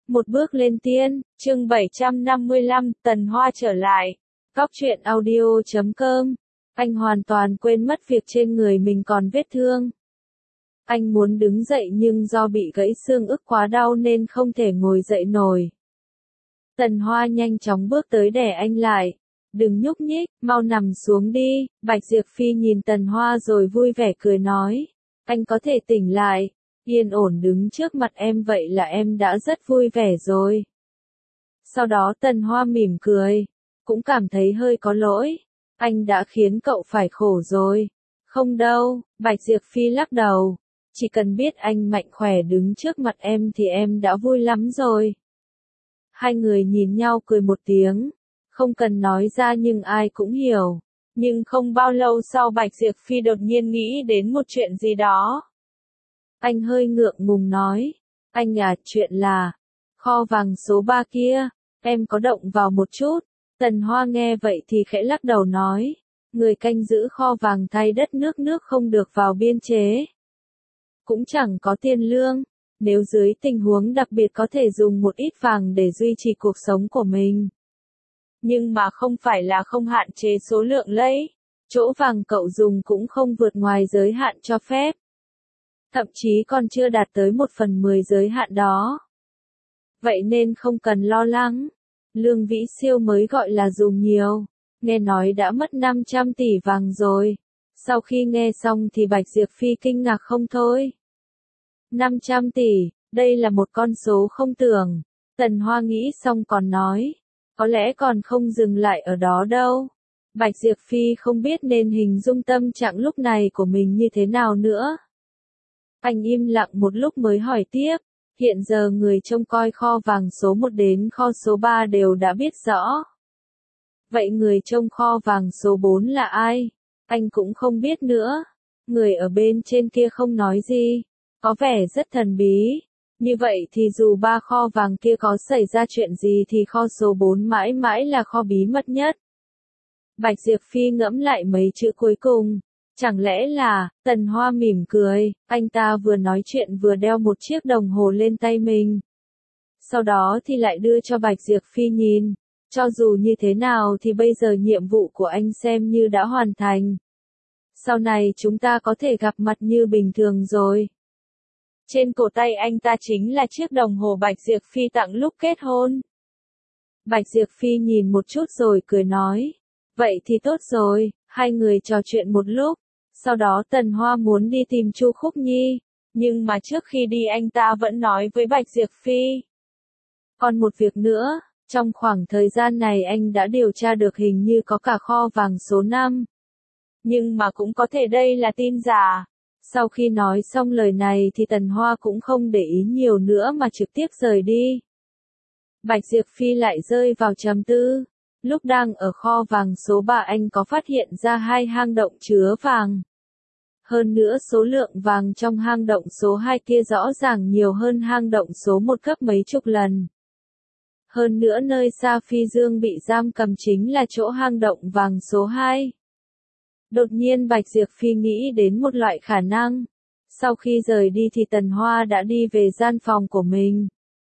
Một bước lên tiên, chương 755, Tần Hoa trở lại. Góc truyện audio.com. Anh hoàn toàn quên mất việc trên người mình còn vết thương. Anh muốn đứng dậy nhưng do bị gãy xương ức quá đau nên không thể ngồi dậy nổi. Tần Hoa nhanh chóng bước tới đè anh lại. Đừng nhúc nhích, mau nằm xuống đi. Bạch Diệp Phi nhìn Tần Hoa rồi vui vẻ cười nói. Anh có thể tỉnh lại, yên ổn đứng trước mặt em vậy là em đã rất vui vẻ rồi. Sau đó Tần Hoa mỉm cười, cũng cảm thấy hơi có lỗi. Anh đã khiến cậu phải khổ rồi. Không đâu, Bạch Diệp Phi lắc đầu. Chỉ cần biết anh mạnh khỏe đứng trước mặt em thì em đã vui lắm rồi. Hai người nhìn nhau cười một tiếng. Không cần nói ra nhưng ai cũng hiểu. Nhưng không bao lâu sau Bạch Diệp Phi đột nhiên nghĩ đến một chuyện gì đó. Anh hơi ngượng ngùng nói. Anh à, chuyện là kho vàng số 3 kia, em có động vào một chút. Tần Hoa nghe vậy thì khẽ lắc đầu nói. Người canh giữ kho vàng thay đất nước không được vào biên chế. Cũng chẳng có tiền lương. Nếu dưới tình huống đặc biệt có thể dùng một ít vàng để duy trì cuộc sống của mình. Nhưng mà không phải là không hạn chế số lượng lấy. Chỗ vàng cậu dùng cũng không vượt ngoài giới hạn cho phép. Thậm chí còn chưa đạt tới 1/10 giới hạn đó. Vậy nên không cần lo lắng. Lương Vĩ Siêu mới gọi là dùng nhiều. Nghe nói đã mất 500 tỷ vàng rồi. Sau khi nghe xong thì Bạch Diệp Phi kinh ngạc không thôi. 500 tỷ, đây là một con số không tưởng. Tần Hoa nghĩ xong còn nói. Có lẽ còn không dừng lại ở đó đâu. Bạch Diệp Phi không biết nên hình dung tâm trạng lúc này của mình như thế nào nữa. Anh im lặng một lúc mới hỏi tiếp. Hiện giờ người trông coi kho vàng số 1 đến kho số 3 đều đã biết rõ. Vậy người trông kho vàng số 4 là ai? Anh cũng không biết nữa. Người ở bên trên kia không nói gì. Có vẻ rất thần bí. Như vậy thì dù 3 kho vàng kia có xảy ra chuyện gì thì kho số 4 mãi mãi là kho bí mật nhất. Bạch Diệp Phi ngẫm lại mấy chữ cuối cùng. Chẳng lẽ là, Tần Hoa mỉm cười, anh ta vừa nói chuyện vừa đeo một chiếc đồng hồ lên tay mình. Sau đó thì lại đưa cho Bạch Diệp Phi nhìn. Cho dù như thế nào thì bây giờ nhiệm vụ của anh xem như đã hoàn thành. Sau này chúng ta có thể gặp mặt như bình thường rồi. Trên cổ tay anh ta chính là chiếc đồng hồ Bạch Diệp Phi tặng lúc kết hôn. Bạch Diệp Phi nhìn một chút rồi cười nói. Vậy thì tốt rồi, hai người trò chuyện một lúc. Sau đó Tần Hoa muốn đi tìm Chu Khúc Nhi. Nhưng mà trước khi đi anh ta vẫn nói với Bạch Diệp Phi. Còn một việc nữa, trong khoảng thời gian này anh đã điều tra được hình như có cả kho vàng số 5. Nhưng mà cũng có thể đây là tin giả. Sau khi nói xong lời này thì Tần Hoa cũng không để ý nhiều nữa mà trực tiếp rời đi. Bạch Diệp Phi lại rơi vào trầm tư. Lúc đang ở kho vàng số 3 anh có phát hiện ra 2 hang động chứa vàng. Hơn nữa số lượng vàng trong hang động số 2 kia rõ ràng nhiều hơn hang động số 1 gấp mấy chục lần. Hơn nữa nơi Sa Phi Dương bị giam cầm chính là chỗ hang động vàng số 2. Đột nhiên Bạch Diệp Phi nghĩ đến một loại khả năng. Sau khi rời đi thì Tần Hoa đã đi về gian phòng của mình.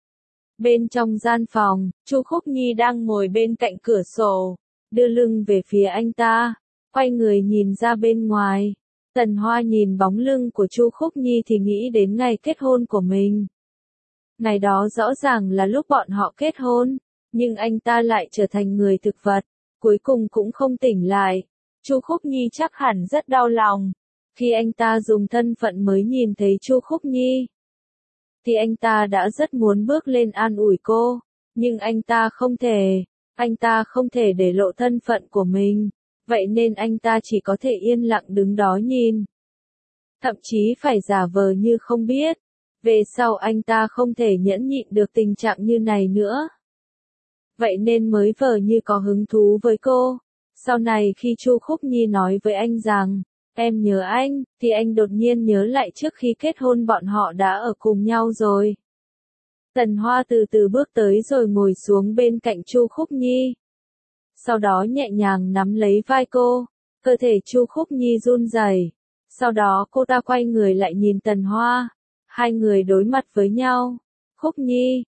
Bên trong gian phòng, Chu Khúc Nhi đang ngồi bên cạnh cửa sổ, đưa lưng về phía anh ta, quay người nhìn ra bên ngoài. Tần Hoa nhìn bóng lưng của Chu Khúc Nhi thì nghĩ đến ngày kết hôn của mình. Ngày đó rõ ràng là lúc bọn họ kết hôn, nhưng anh ta lại trở thành người thực vật, cuối cùng cũng không tỉnh lại. Chu Khúc Nhi chắc hẳn rất đau lòng. Khi anh ta dùng thân phận mới nhìn thấy Chu Khúc Nhi, thì anh ta đã rất muốn bước lên an ủi cô, nhưng anh ta không thể để lộ thân phận của mình, vậy nên anh ta chỉ có thể yên lặng đứng đó nhìn. Thậm chí phải giả vờ như không biết. Về sau anh ta không thể nhẫn nhịn được tình trạng như này nữa. Vậy nên mới vờ như có hứng thú với cô. Sau này khi Chu Khúc Nhi nói với anh rằng, em nhớ anh, thì anh đột nhiên nhớ lại trước khi kết hôn bọn họ đã ở cùng nhau rồi. Tần Hoa từ từ bước tới rồi ngồi xuống bên cạnh Chu Khúc Nhi. Sau đó nhẹ nhàng nắm lấy vai cô, cơ thể Chu Khúc Nhi run rẩy. Sau đó cô ta quay người lại nhìn Tần Hoa. Hai người đối mặt với nhau. Khúc Nhi,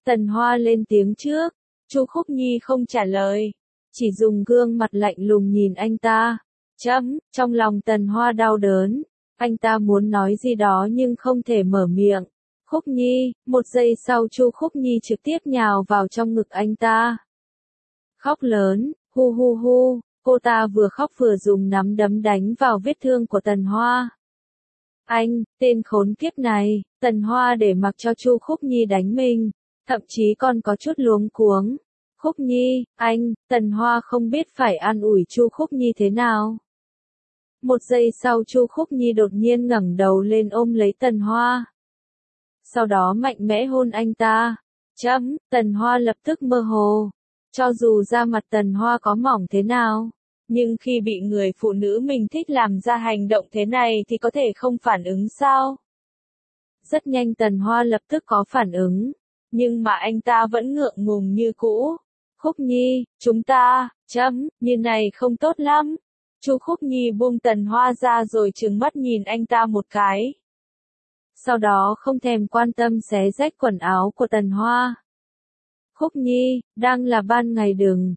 Tần Hoa lên tiếng trước. Chu Khúc Nhi không trả lời, chỉ dùng gương mặt lạnh lùng nhìn anh ta. Trong lòng Tần Hoa đau đớn, anh ta muốn nói gì đó nhưng không thể mở miệng. Khúc Nhi, một giây sau Chu Khúc Nhi trực tiếp nhào vào trong ngực anh ta. Khóc lớn, hu hu hu, cô ta vừa khóc vừa dùng nắm đấm đánh vào vết thương của Tần Hoa. Anh, tên khốn kiếp này, Tần Hoa để mặc cho Chu Khúc Nhi đánh mình, thậm chí còn có chút luống cuống. Khúc Nhi, anh, Tần Hoa không biết phải an ủi Chu Khúc Nhi thế nào. Một giây sau Chu Khúc Nhi đột nhiên ngẩng đầu lên ôm lấy Tần Hoa. Sau đó mạnh mẽ hôn anh ta. Tần Hoa lập tức mơ hồ. Cho dù da mặt Tần Hoa có mỏng thế nào, nhưng khi bị người phụ nữ mình thích làm ra hành động thế này thì có thể không phản ứng sao? Rất nhanh Tần Hoa lập tức có phản ứng, nhưng mà anh ta vẫn ngượng ngùng như cũ. Khúc Nhi, chúng ta, như này không tốt lắm. Chu Khúc Nhi buông Tần Hoa ra rồi trừng mắt nhìn anh ta một cái. Sau đó không thèm quan tâm xé rách quần áo của Tần Hoa. Khúc Nhi, đang là ban ngày đừng,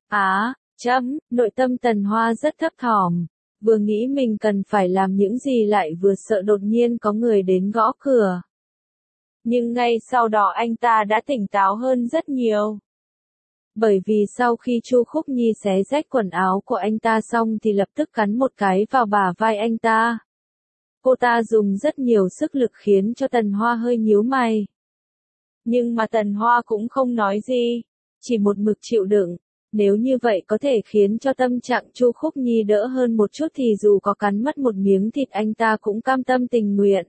nội tâm Tần Hoa rất thấp thỏm, vừa nghĩ mình cần phải làm những gì lại vừa sợ đột nhiên có người đến gõ cửa. Nhưng ngay sau đó anh ta đã tỉnh táo hơn rất nhiều. Bởi vì sau khi Chu Khúc Nhi xé rách quần áo của anh ta xong thì lập tức cắn một cái vào bả vai anh ta. Cô ta dùng rất nhiều sức lực khiến cho Tần Hoa hơi nhíu mày. Nhưng mà Tần Hoa cũng không nói gì, chỉ một mực chịu đựng. Nếu như vậy có thể khiến cho tâm trạng Chu Khúc Nhi đỡ hơn một chút thì dù có cắn mất một miếng thịt anh ta cũng cam tâm tình nguyện.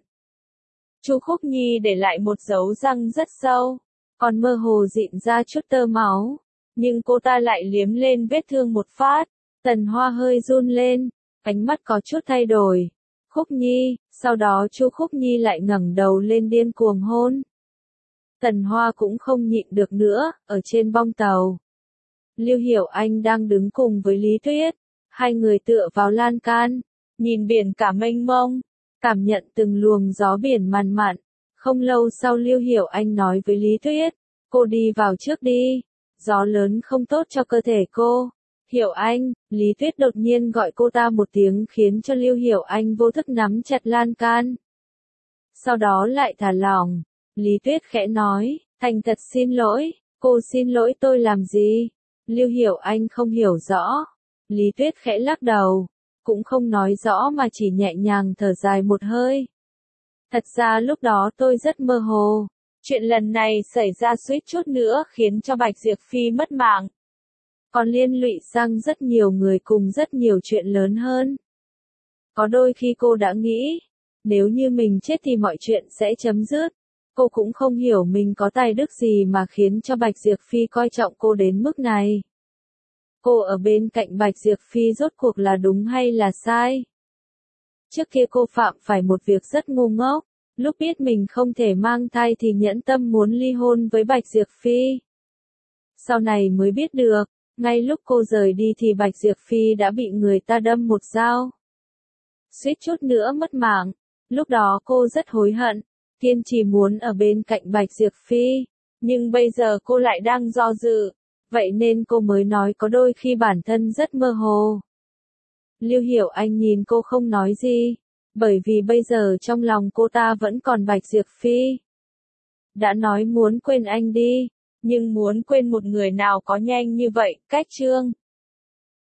Chu Khúc Nhi để lại một dấu răng rất sâu, còn mơ hồ rịn ra chút tơ máu. Nhưng cô ta lại liếm lên vết thương một phát. Tần Hoa hơi run lên, ánh mắt có chút thay đổi. Khúc Nhi, sau đó Chu Khúc Nhi lại ngẩng đầu lên điên cuồng hôn. Tần Hoa cũng không nhịn được nữa, ở trên bong tàu. Lưu Hiểu Anh đang đứng cùng với Lý Tuyết, hai người tựa vào lan can, nhìn biển cả mênh mông, cảm nhận từng luồng gió biển mặn mặn. Không lâu sau Lưu Hiểu Anh nói với Lý Tuyết, cô đi vào trước đi, gió lớn không tốt cho cơ thể cô. Hiểu Anh, Lý Tuyết đột nhiên gọi cô ta một tiếng khiến cho Lưu Hiểu Anh vô thức nắm chặt lan can. Sau đó lại thả lỏng, Lý Tuyết khẽ nói, thành thật xin lỗi, cô xin lỗi tôi làm gì? Lưu Hiểu Anh không hiểu rõ. Lý Tuyết khẽ lắc đầu, cũng không nói rõ mà chỉ nhẹ nhàng thở dài một hơi. Thật ra lúc đó tôi rất mơ hồ. Chuyện lần này xảy ra suýt chút nữa khiến cho Bạch Diệp Phi mất mạng. Còn liên lụy sang rất nhiều người cùng rất nhiều chuyện lớn hơn. Có đôi khi cô đã nghĩ, nếu như mình chết thì mọi chuyện sẽ chấm dứt. Cô cũng không hiểu mình có tài đức gì mà khiến cho Bạch Diệp Phi coi trọng cô đến mức này. Cô ở bên cạnh Bạch Diệp Phi rốt cuộc là đúng hay là sai? Trước kia cô phạm phải một việc rất ngu ngốc, lúc biết mình không thể mang thai thì nhẫn tâm muốn ly hôn với Bạch Diệp Phi. Sau này mới biết được, ngay lúc cô rời đi thì Bạch Diệp Phi đã bị người ta đâm một dao. Suýt chút nữa mất mạng, lúc đó cô rất hối hận, kiên trì muốn ở bên cạnh Bạch Diệp Phi, nhưng bây giờ cô lại đang do dự, vậy nên cô mới nói có đôi khi bản thân rất mơ hồ. Lưu Hiểu Anh nhìn cô không nói gì, bởi vì bây giờ trong lòng cô ta vẫn còn Bạch Diệp Phi. Đã nói muốn quên anh đi, nhưng muốn quên một người nào có nhanh như vậy, cách chương.